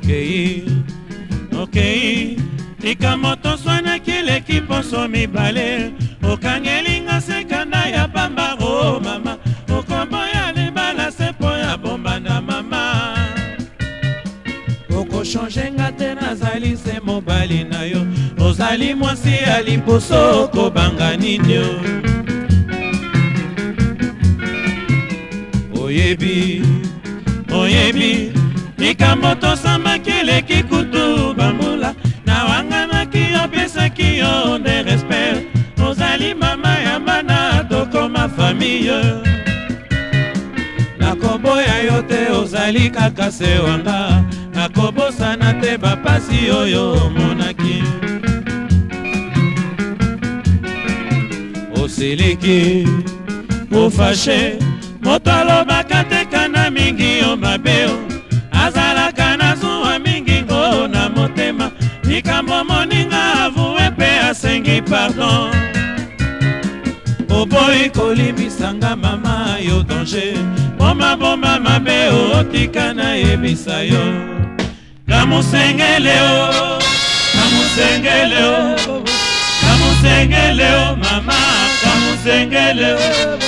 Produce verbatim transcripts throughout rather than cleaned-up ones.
okei okei tika moto swanaki eleki poso mibale okangelinga sekanda ya pamba o mama okoboya libala se po ya bomba na mama okochange nga te nazali se mobali na yo ozali mwasi ya liboso okobanga nini o oyebi oyebi likambo tosambaki eleki kutu bambula nawanganaki opesaki yo nde respect ozali mama ya bana tokoma famille nakoboya yo te ozali kaka se wanga nakobosana te bapasi oyo omonaki osiliki ofashe moto alobaka tekana mingi yo mabeo azalaka na zuwa mingi ngo na motema likambo moninga avue pe asengi pardon oboyi kolimbisanga mama yo danger bomabomba mabe otika na yebisa yo kamusengele o kamusengele o kamusengele o mama kamusengele o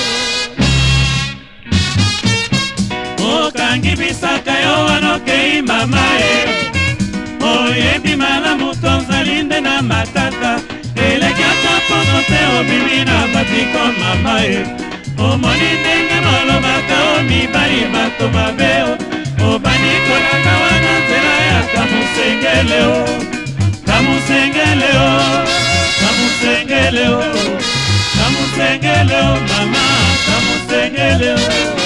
okangi bisaka yo wanokei mama e oyebi malamu tozali nde na matata eleki ata poso te obimi na batiko mama e omoni ndenge molobaka o mibali bato mabe o obanikolaka wana nzela ya kamusengele o kamusengele o kamusengele o kamusengele o mama kamusengele o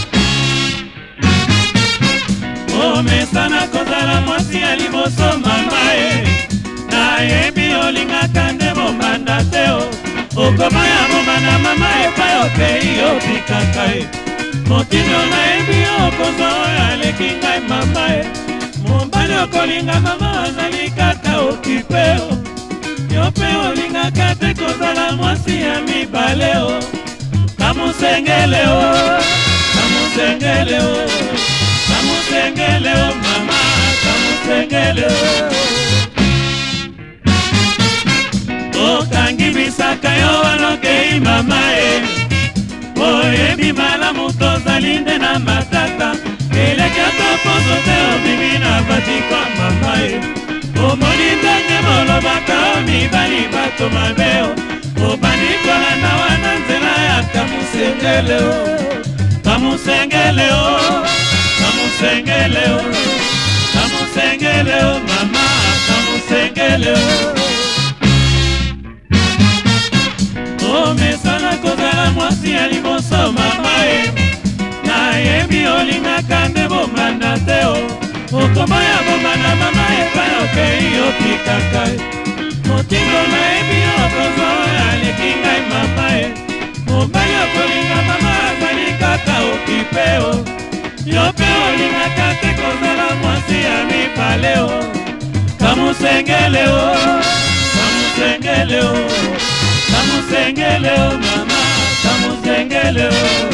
omesana kozala mwasi ya liboso mama e nayebi olingaka nde bombanda te o okoma ya bombanda mama epai okei obikaka e motindo nayebi okozwa oyo aleki ngai mama e mobali okolinga mama azali kaka okipe o yo mpe olingaka te kozala mwasi ya mibale o kamusengele o kamusengele o kamusengele o mama kamusengele o okangi bisaka yo wanokei mama e oyebi malamu tozali nde na matata eleki ata poso te obimi na batiko mama e omoni ndenge molobaka o mibali bato mabe o obandi kolanda wana nzela ya kamusengele o kamusengele o kamusengele o kamusengele o mama kamusengele o omesana kozala mwasi ya liboso mama e nayebi olingaka nde bombanda te o okoma ya bombanda mama epai okei opikaka e motindo nayebi okozwa oyo aleki ngai mama e mobali okolinga mama azali kaka okipe o yo mpe olingaka te kozala mwasi ya mibale o kamusengele o kamusengele o kamusengele o mama kamusengele o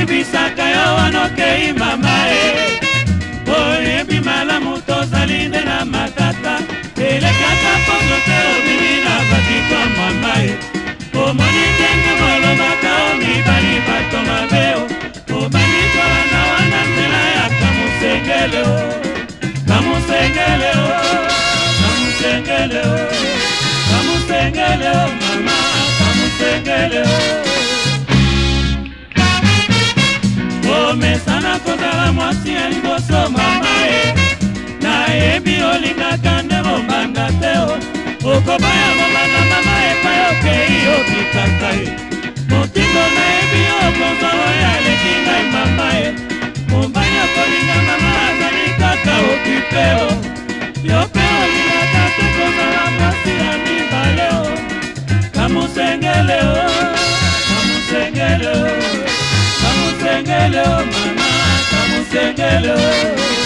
oyibisaka yo wanokei mama e oyebi malamu tozali nde na matata elekaka poso te obimi na bakiko mama e omoni ndenge molobaka o mibali bato mabe o obandi kolanda wana nzela ya kamusengele o kamusengele o kamusengele o kamusengele o mama kamusengele o omesana kozala mwasi ya liboso mama e nayebi olingaka nde bombanda te o okobaya bombanda mama epai okei obikaka e motindo nayebi okozwa oyo aleki ngai mama e mobali okolinga mama azali kaka okipe o yo mpe olingaka te kozala mwasi ya mibale o kamusengele o kamusengele o kamusengele o mama kamusengele o